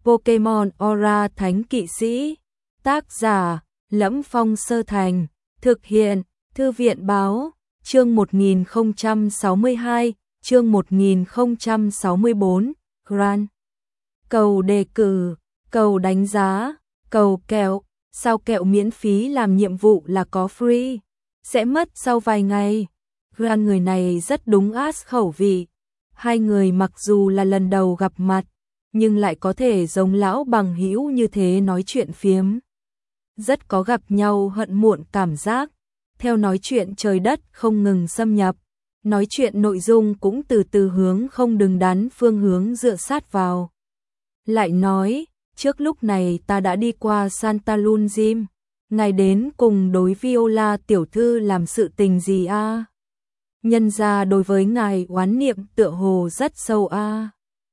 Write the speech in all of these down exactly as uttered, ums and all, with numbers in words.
Pokemon Aura Thánh Kỵ Sĩ. Tác giả: Lẫm Phong Sơ Thành. Thực hiện: Thư viện báo. Chương một nghìn không trăm sáu mươi hai, chương một nghìn không trăm sáu mươi bốn, Grand. Cầu đề cử, cầu đánh giá, cầu kẹo. Sao kẹo miễn phí làm nhiệm vụ là có free, sẽ mất sau vài ngày. Grand người này rất đúng Ash khẩu vị. Hai người mặc dù là lần đầu gặp mặt, nhưng lại có thể giống lão bằng hữu như thế nói chuyện phiếm. Rất có gặp nhau hận muộn cảm giác. Theo nói chuyện trời đất không ngừng xâm nhập, nói chuyện nội dung cũng từ từ hướng không đứng đắn phương hướng dựa sát vào. Lại nói, trước lúc này ta đã đi qua Santa Luna Gym, ngài đến cùng đối Viola tiểu thư làm sự tình gì a? À? Nhân ra đối với ngài oán niệm tựa hồ rất sâu a. À?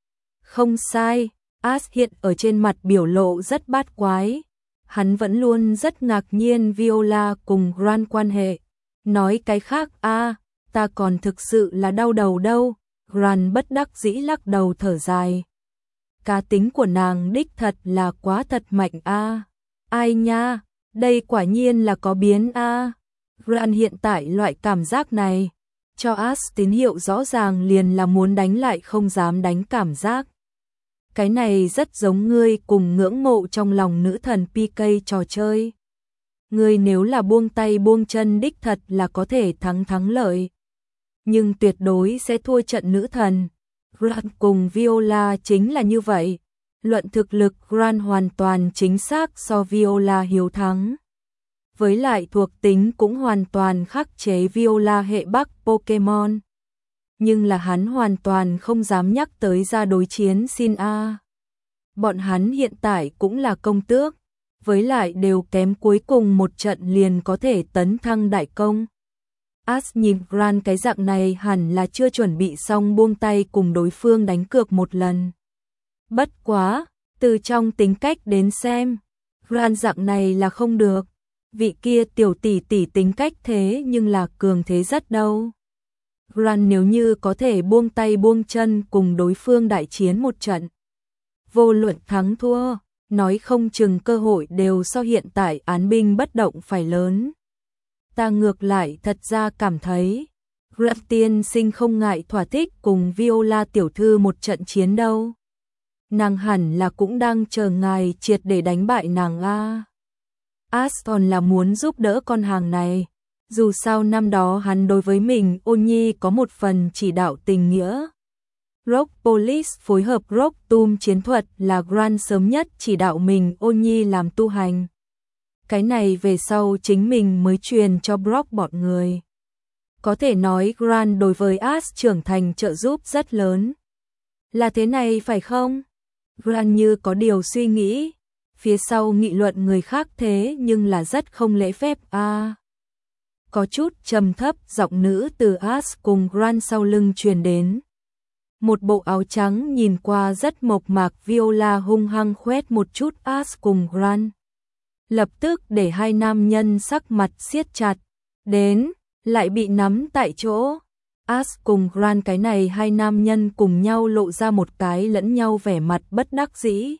Không sai, Ash hiện ở trên mặt biểu lộ rất bát quái. Hắn vẫn luôn rất ngạc nhiên Viola cùng Grand quan hệ. Nói cái khác a, à, ta còn thực sự là đau đầu đâu. Grand bất đắc dĩ lắc đầu thở dài. Cá tính của nàng đích thật là quá thật mạnh a. À. Ai nha, đây quả nhiên là có biến a. À. Grand hiện tại loại cảm giác này, cho Ash tín hiệu rõ ràng liền là muốn đánh lại không dám đánh cảm giác. Cái này rất giống ngươi cùng ngưỡng mộ trong lòng nữ thần pê ca trò chơi. Ngươi nếu là buông tay buông chân đích thật là có thể thắng thắng lợi, nhưng tuyệt đối sẽ thua trận nữ thần. Grand cùng Viola chính là như vậy. Luận thực lực Grand hoàn toàn chính xác so Viola hiếu thắng. Với lại thuộc tính cũng hoàn toàn khắc chế Viola hệ Bắc Pokemon. Nhưng là hắn hoàn toàn không dám nhắc tới ra đối chiến xin a. Bọn hắn hiện tại cũng là công tước, với lại đều kém cuối cùng một trận liền có thể tấn thăng đại công. Ash nhìn Grand cái dạng này hẳn là chưa chuẩn bị xong buông tay cùng đối phương đánh cược một lần. Bất quá, từ trong tính cách đến xem, Grand dạng này là không được. Vị kia tiểu tỷ tỷ tính cách thế nhưng là cường thế rất đâu. Grand nếu như có thể buông tay buông chân cùng đối phương đại chiến một trận, vô luận thắng thua, nói không chừng cơ hội đều so hiện tại án binh bất động phải lớn. Ta ngược lại thật ra cảm thấy, Grand tiên sinh không ngại thỏa thích cùng Viola tiểu thư một trận chiến đâu. Nàng hẳn là cũng đang chờ ngài triệt để đánh bại nàng a. Aston là muốn giúp đỡ con hàng này. Dù sao năm đó hắn đối với mình Ôn Nhi có một phần chỉ đạo tình nghĩa. Rock Police phối hợp Rock Tomb chiến thuật là Grand sớm nhất chỉ đạo mình Ôn Nhi làm tu hành. Cái này về sau chính mình mới truyền cho Brock bọn người. Có thể nói Grand đối với Ash trưởng thành trợ giúp rất lớn. Là thế này phải không? Grand như có điều suy nghĩ. Phía sau nghị luận người khác thế nhưng là rất không lễ phép a. À. Có chút trầm thấp giọng nữ từ Ash cùng Grand sau lưng truyền đến. Một bộ áo trắng nhìn qua rất mộc mạc Viola hung hăng khoét một chút Ash cùng Grand. Lập tức để hai nam nhân sắc mặt siết chặt. Đến, lại bị nắm tại chỗ. Ash cùng Grand cái này hai nam nhân cùng nhau lộ ra một cái lẫn nhau vẻ mặt bất đắc dĩ.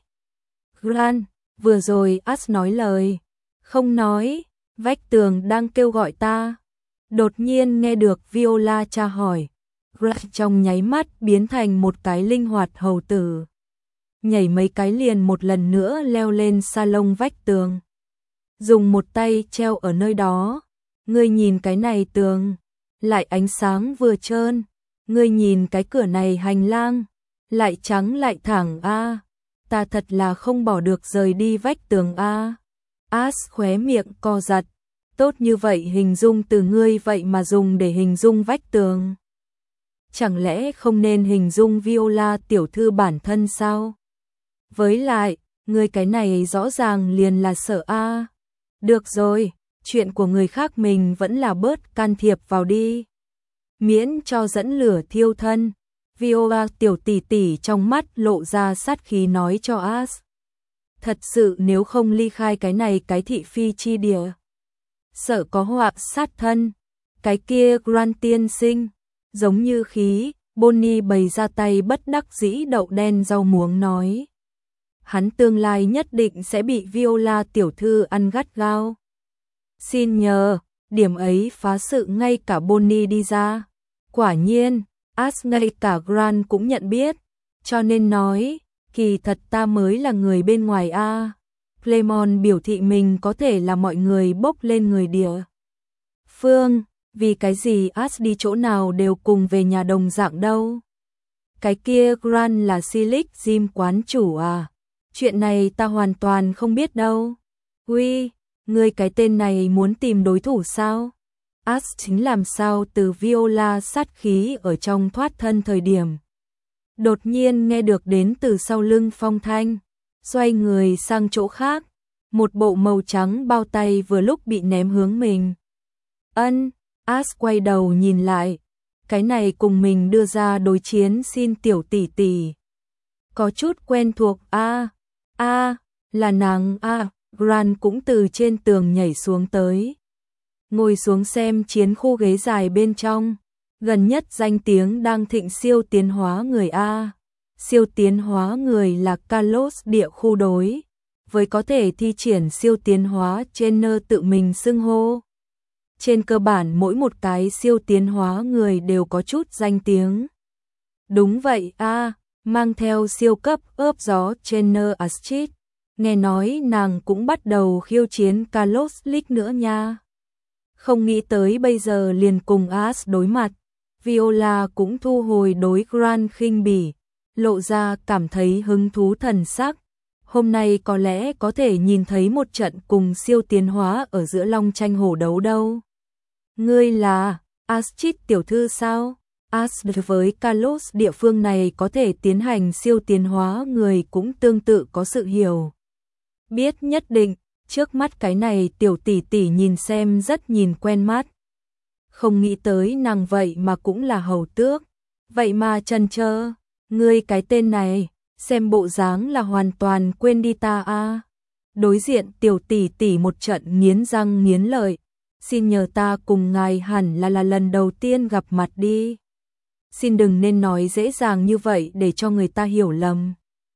Grand, vừa rồi Ash nói lời. Không nói. Vách tường đang kêu gọi ta. Đột nhiên nghe được Viola tra hỏi. Grand trong nháy mắt biến thành một cái linh hoạt hầu tử. Nhảy mấy cái liền một lần nữa leo lên salon vách tường. Dùng một tay treo ở nơi đó. Ngươi nhìn cái này tường. Lại ánh sáng vừa trơn. Ngươi nhìn cái cửa này hành lang. Lại trắng lại thẳng a. À. Ta thật là không bỏ được rời đi vách tường a. À. Ash khóe miệng co giật. Tốt như vậy hình dung từ ngươi vậy mà dùng để hình dung vách tường. Chẳng lẽ không nên hình dung Viola tiểu thư bản thân sao? Với lại, ngươi cái này rõ ràng liền là sợ a. À. Được rồi, chuyện của người khác mình vẫn là bớt can thiệp vào đi. Miễn cho dẫn lửa thiêu thân. Viola tiểu tỷ tỷ trong mắt lộ ra sát khí nói cho Ash. Thật sự nếu không ly khai cái này cái thị phi chi địa, sợ có họa sát thân. Cái kia Grand tiên sinh, giống như khí, Bonnie bày ra tay bất đắc dĩ đậu đen rau muống nói. hắn tương lai nhất định sẽ bị Viola tiểu thư ăn gắt gao. Xin nhờ, điểm ấy phá sự ngay cả Bonnie đi ra. Quả nhiên, As ngay cả Grant cũng nhận biết, cho nên nói, kỳ thật ta mới là người bên ngoài a. Clement biểu thị mình có thể là mọi người bốc lên người địa phương, vì cái gì As đi chỗ nào đều cùng về nhà đồng dạng đâu. Cái kia Grant là Silic Gym quán chủ à? Chuyện này ta hoàn toàn không biết đâu. Uy, ngươi cái tên này muốn tìm đối thủ sao? As chính làm sao từ Viola sát khí ở trong thoát thân thời điểm. Đột nhiên nghe được đến từ sau lưng phong thanh, xoay người sang chỗ khác, một bộ màu trắng bao tay vừa lúc bị ném hướng mình. Ân, As quay đầu nhìn lại, cái này cùng mình đưa ra đối chiến xin tiểu tỷ tỷ. Có chút quen thuộc a, a, là nàng a. Grant cũng từ trên tường nhảy xuống tới, ngồi xuống xem chiến khu ghế dài bên trong. Gần nhất danh tiếng đang thịnh siêu tiến hóa người a. Siêu tiến hóa người là Carlos địa khu đối với có thể thi triển siêu tiến hóa trainer tự mình xưng hô. Trên cơ bản mỗi một cái siêu tiến hóa người đều có chút danh tiếng. Đúng vậy a, mang theo siêu cấp ướp gió trainer Astrid. Nghe nói nàng cũng bắt đầu khiêu chiến Carlos League nữa nha. Không nghĩ tới bây giờ liền cùng As đối mặt. Viola cũng thu hồi đối Grant khinh bỉ, lộ ra cảm thấy hứng thú thần sắc. Hôm nay có lẽ có thể nhìn thấy một trận cùng siêu tiến hóa ở giữa long tranh hổ đấu đâu. Ngươi là Astrid tiểu thư sao? As với Carlos địa phương này có thể tiến hành siêu tiến hóa người cũng tương tự có sự hiểu biết nhất định. Trước mắt cái này tiểu tỷ tỷ nhìn xem rất nhìn quen mắt. Không nghĩ tới nàng vậy mà cũng là hầu tước. Vậy mà chần chờ, ngươi cái tên này, xem bộ dáng là hoàn toàn quên đi ta a. Đối diện tiểu tỷ tỷ một trận nghiến răng nghiến lợi. Xin nhờ ta cùng ngài hẳn là là lần đầu tiên gặp mặt đi. Xin đừng nên nói dễ dàng như vậy để cho người ta hiểu lầm.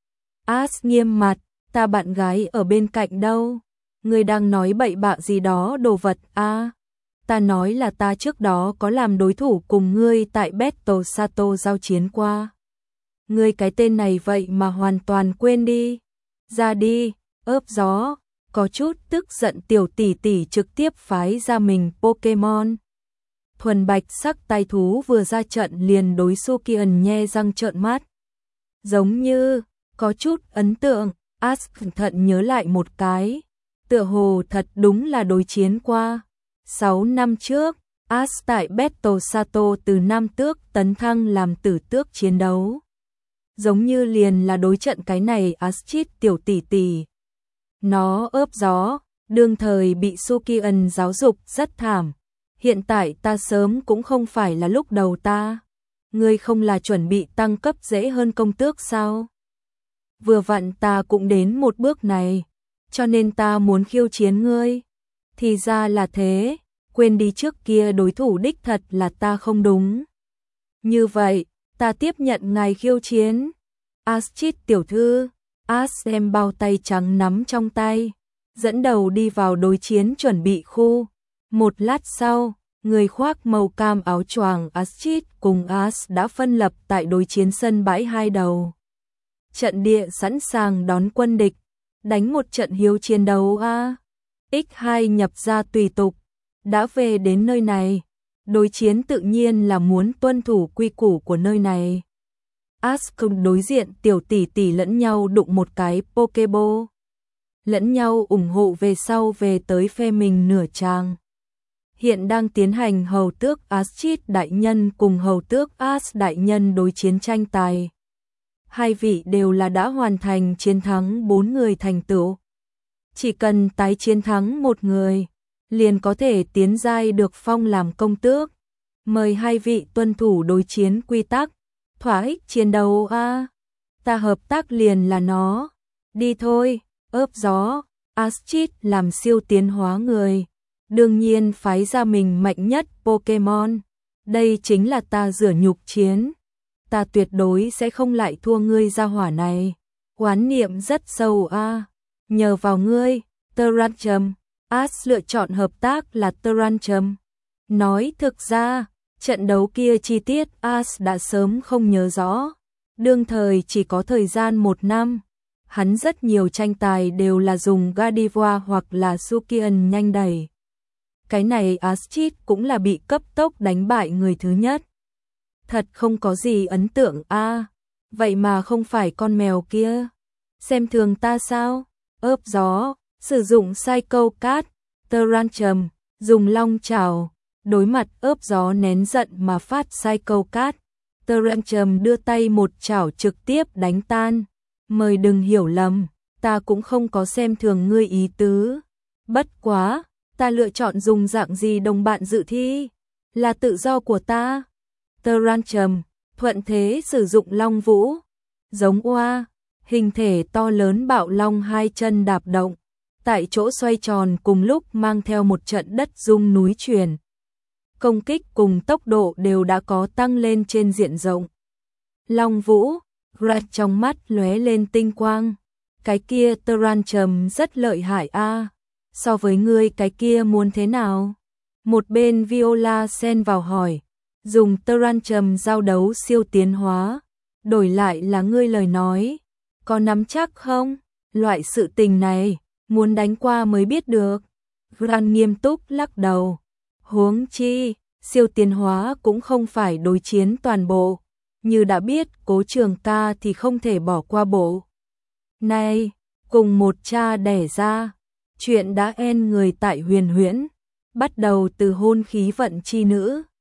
As nghiêm mặt, ta bạn gái ở bên cạnh đâu? Ngươi đang nói bậy bạ gì đó đồ vật a? À, ta nói là ta trước đó có làm đối thủ cùng ngươi tại Battle Sato giao chiến qua. Ngươi cái tên này vậy mà hoàn toàn quên đi. Ra đi, ướp gió. Có chút tức giận tiểu tỷ tỷ trực tiếp phái ra mình Pokemon. Thuần bạch sắc tai thú vừa ra trận liền đối Sukian nhe răng trợn mắt. Giống như, có chút ấn tượng, As cẩn thận nhớ lại một cái. Tựa hồ thật đúng là đối chiến qua. Sáu năm trước, As tại Battle Sato từ nam tước tấn thăng làm tử tước chiến đấu. Giống như liền là đối trận cái này Astrid tiểu tỷ tỷ. Nó ướp gió, đương thời bị Sukian giáo dục rất thảm. Hiện tại ta sớm cũng không phải là lúc đầu ta. Ngươi không là chuẩn bị tăng cấp dễ hơn công tước sao? Vừa vặn ta cũng đến một bước này, cho nên ta muốn khiêu chiến ngươi. Thì ra là thế, quên đi trước kia đối thủ đích thật là ta không đúng. Như vậy, ta tiếp nhận ngài khiêu chiến. Astrid tiểu thư, As đem bao tay trắng nắm trong tay, dẫn đầu đi vào đối chiến chuẩn bị khu. Một lát sau, người khoác màu cam áo choàng Astrid cùng As đã phân lập tại đối chiến sân bãi hai đầu. Trận địa sẵn sàng đón quân địch, đánh một trận hiếu chiến đấu a. ích hai nhập ra tùy tục, đã về đến nơi này, đối chiến tự nhiên là muốn tuân thủ quy củ của nơi này. As cùng đối diện tiểu tỷ tỷ lẫn nhau đụng một cái Pokeball. Lẫn nhau ủng hộ về sau về tới phe mình nửa trang. Hiện đang tiến hành hầu tước Astrid đại nhân cùng hầu tước As đại nhân đối chiến tranh tài. Hai vị đều là đã hoàn thành chiến thắng bốn người thành tựu. Chỉ cần tái chiến thắng một người, liền có thể tiến giai được phong làm công tước. Mời hai vị tuân thủ đối chiến quy tắc. Thỏa ích chiến đấu a. À. Ta hợp tác liền là nó. Đi thôi, ướp gió. Astrid làm siêu tiến hóa người. Đương nhiên phái ra mình mạnh nhất Pokemon. Đây chính là ta rửa nhục chiến. Ta tuyệt đối sẽ không lại thua ngươi ra hỏa này. Quán niệm rất sâu a. Nhờ vào ngươi, Tarancum. As lựa chọn hợp tác là Tarancum. Nói thực ra, trận đấu kia chi tiết As đã sớm không nhớ rõ. Đương thời chỉ có thời gian một năm. Hắn rất nhiều tranh tài đều là dùng Gardevoir hoặc là Sukian nhanh đẩy. Cái này Astrid cũng là bị cấp tốc đánh bại người thứ nhất. Thật không có gì ấn tượng a. À, vậy mà không phải con mèo kia. Xem thường ta sao? Ớp gió, sử dụng Psycho Cat, Tarancum, dùng long chảo, đối mặt ớp gió nén giận mà phát Psycho Cat. Tarancum đưa tay một chảo trực tiếp đánh tan. Mời đừng hiểu lầm, ta cũng không có xem thường ngươi ý tứ. Bất quá, ta lựa chọn dùng dạng gì đồng bạn dự thi, là tự do của ta. Tarancum, thuận thế sử dụng long vũ. Giống oa, hình thể to lớn bạo long hai chân đạp động. Tại chỗ xoay tròn cùng lúc mang theo một trận đất rung núi chuyển. Công kích cùng tốc độ đều đã có tăng lên trên diện rộng. Long vũ, Grat trong mắt lóe lên tinh quang. Cái kia Tarancum rất lợi hại a. So với ngươi cái kia muốn thế nào? Một bên Viola xen vào hỏi. Dùng Tarancum giao đấu siêu tiến hóa. Đổi lại là ngươi lời nói. Có nắm chắc không? Loại sự tình này, muốn đánh qua mới biết được. Grat nghiêm túc lắc đầu. Huống chi, siêu tiến hóa cũng không phải đối chiến toàn bộ. Như đã biết Cố Trường Ca thì không thể bỏ qua bộ. Này, cùng một cha đẻ ra, chuyện đã en người tại Huyền Huyễn, bắt đầu từ hôn khí vận chi nữ.